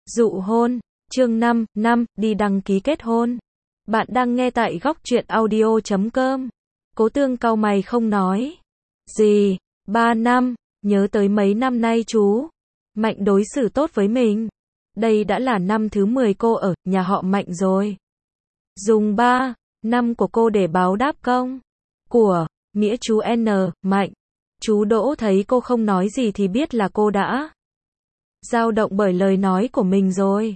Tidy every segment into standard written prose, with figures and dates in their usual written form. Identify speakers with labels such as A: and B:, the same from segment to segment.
A: Dụ hôn, chương 5, đi đăng ký kết hôn. Bạn đang nghe tại góc truyện audio.com. Cố Tương cau mày không nói gì. 3 năm, nhớ tới mấy năm nay chú Mạnh đối xử tốt với mình. Đây đã là năm thứ 10 cô ở nhà họ Mạnh rồi. Dùng 3 năm của cô để báo đáp công của nghĩa chú N. Mạnh. Chú Đỗ thấy cô không nói gì thì biết là cô đã dao động bởi lời nói của mình rồi.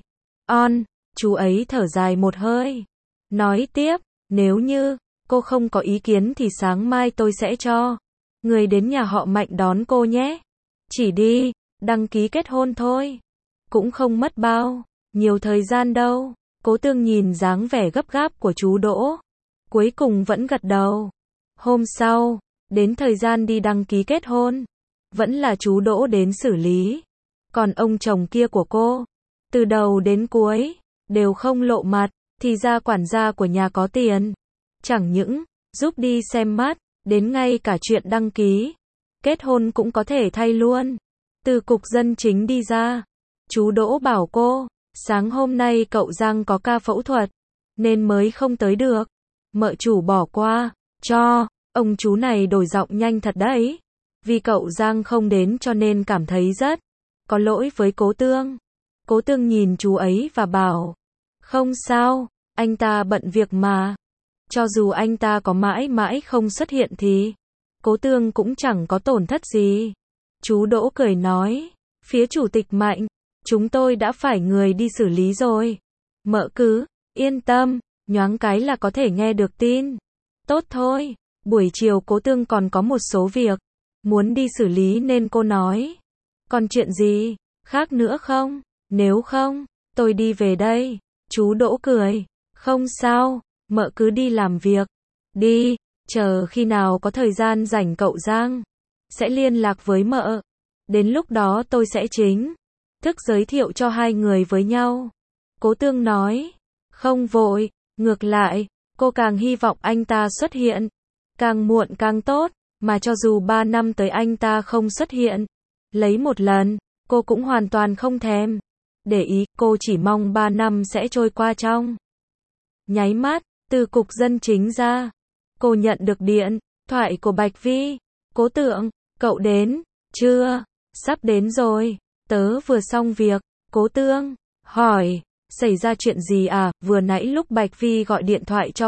A: Chú ấy thở dài một hơi. Nói tiếp, nếu như cô không có ý kiến thì sáng mai tôi sẽ cho người đến nhà họ Mạnh đón cô nhé. Chỉ đi đăng ký kết hôn thôi. Cũng không mất bao nhiều thời gian đâu. Cố Tương nhìn dáng vẻ gấp gáp của chú Đỗ, cuối cùng vẫn gật đầu. Hôm sau, đến thời gian đi đăng ký kết hôn, vẫn là chú Đỗ đến xử lý. Còn ông chồng kia của cô, từ đầu đến cuối đều không lộ mặt, thì ra quản gia của nhà có tiền. Chẳng những giúp đi xem mắt, đến ngay cả chuyện đăng ký kết hôn cũng có thể thay luôn. Từ cục dân chính đi ra, chú Đỗ bảo cô, sáng hôm nay cậu Giang có ca phẫu thuật, nên mới không tới được. Mợ chủ bỏ qua cho. Ông chú này đổi giọng nhanh thật đấy. Vì cậu Giang không đến cho nên cảm thấy rất có lỗi với Cố Tương. Cố Tương nhìn chú ấy và bảo, không sao, anh ta bận việc mà. Cho dù anh ta có mãi mãi không xuất hiện thì Cố Tương cũng chẳng có tổn thất gì. Chú Đỗ cười nói, phía chủ tịch Mạnh, chúng tôi đã phải người đi xử lý rồi. Mợ cứ yên tâm, nhoáng cái là có thể nghe được tin. Tốt thôi. Buổi chiều Cố Tương còn có một số việc muốn đi xử lý nên cô nói, còn chuyện gì khác nữa không? Nếu không, tôi đi về đây. Chú Đỗ cười, không sao, mợ cứ đi làm việc đi, chờ khi nào có thời gian rảnh cậu Giang sẽ liên lạc với mợ. Đến lúc đó tôi sẽ chính thức giới thiệu cho hai người với nhau. Cố Tương nói, không vội, ngược lại, cô càng hy vọng anh ta xuất hiện. Càng muộn càng tốt, mà cho dù 3 năm tới anh ta không xuất hiện, lấy một lần, cô cũng hoàn toàn không thèm để ý, cô chỉ mong 3 năm sẽ trôi qua trong nháy mắt. Từ cục dân chính ra, cô nhận được điện thoại của Bạch Vi. Cố Tượng, cậu đến chưa? Sắp đến rồi, tớ vừa xong việc. Cố Tương hỏi, xảy ra chuyện gì à? Vừa nãy lúc Bạch Vi gọi điện thoại cho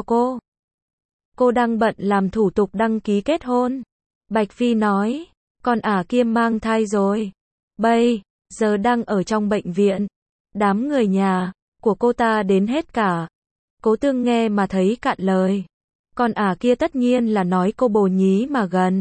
A: cô đang bận làm thủ tục đăng ký kết hôn. Bạch Vi nói, con kia mang thai rồi. Bây giờ đang ở trong bệnh viện. Đám người nhà của cô ta đến hết cả. Cố Tương nghe mà thấy cạn lời. Con kia tất nhiên là nói cô bồ nhí mà gần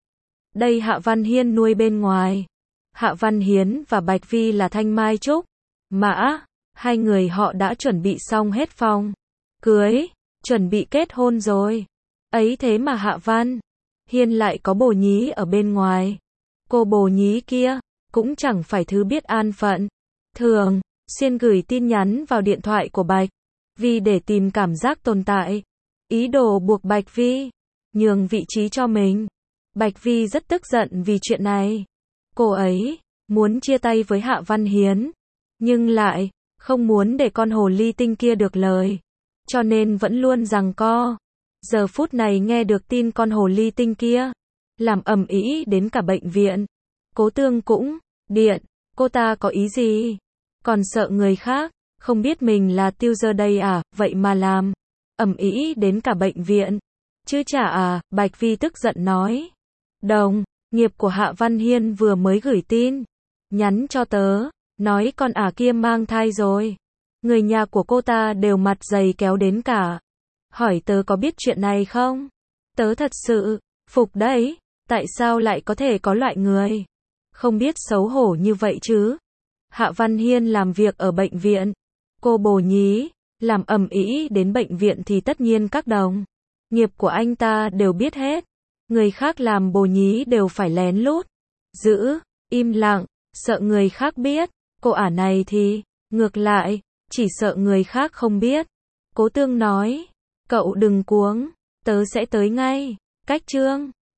A: đây Hạ Văn Hiên nuôi bên ngoài. Hạ Văn Hiến và Bạch Vi là thanh mai trúc mã. Hai người họ đã chuẩn bị xong hết phòng cưới, chuẩn bị kết hôn rồi. Ấy thế mà Hạ Văn Hiên lại có bồ nhí ở bên ngoài. Cô bồ nhí kia cũng chẳng phải thứ biết an phận, thường xuyên gửi tin nhắn vào điện thoại của Bạch Vi để tìm cảm giác tồn tại, ý đồ buộc Bạch Vi nhường vị trí cho mình. Bạch Vi rất tức giận vì chuyện này. Cô ấy muốn chia tay với Hạ Văn Hiến, nhưng lại không muốn để con hồ ly tinh kia được lời, cho nên vẫn luôn giằng co. Giờ phút này nghe được tin con hồ ly tinh kia làm ầm ĩ đến cả bệnh viện. Cố Tương cũng điện, cô ta có ý gì? Còn sợ người khác không biết mình là Tiêu đây à, vậy mà làm ầm ĩ đến cả bệnh viện. Chứ chả à? Bạch Vi tức giận nói. Đồng nghiệp của Hạ Văn Hiên vừa mới gửi tin nhắn cho tớ, nói con kia mang thai rồi. Người nhà của cô ta đều mặt dày kéo đến cả. Hỏi tớ có biết chuyện này không? Tớ thật sự phục đấy. Tại sao lại có thể có loại người không biết xấu hổ như vậy chứ? Hạ Văn Hiên làm việc ở bệnh viện. Cô bồ nhí làm ầm ĩ đến bệnh viện thì tất nhiên các đồng nghiệp của anh ta đều biết hết. Người khác làm bồ nhí đều phải lén lút giữ im lặng, sợ người khác biết. Cô này thì ngược lại, chỉ sợ người khác không biết. Cố Tương nói, cậu đừng cuống, tớ sẽ tới ngay. Cách chương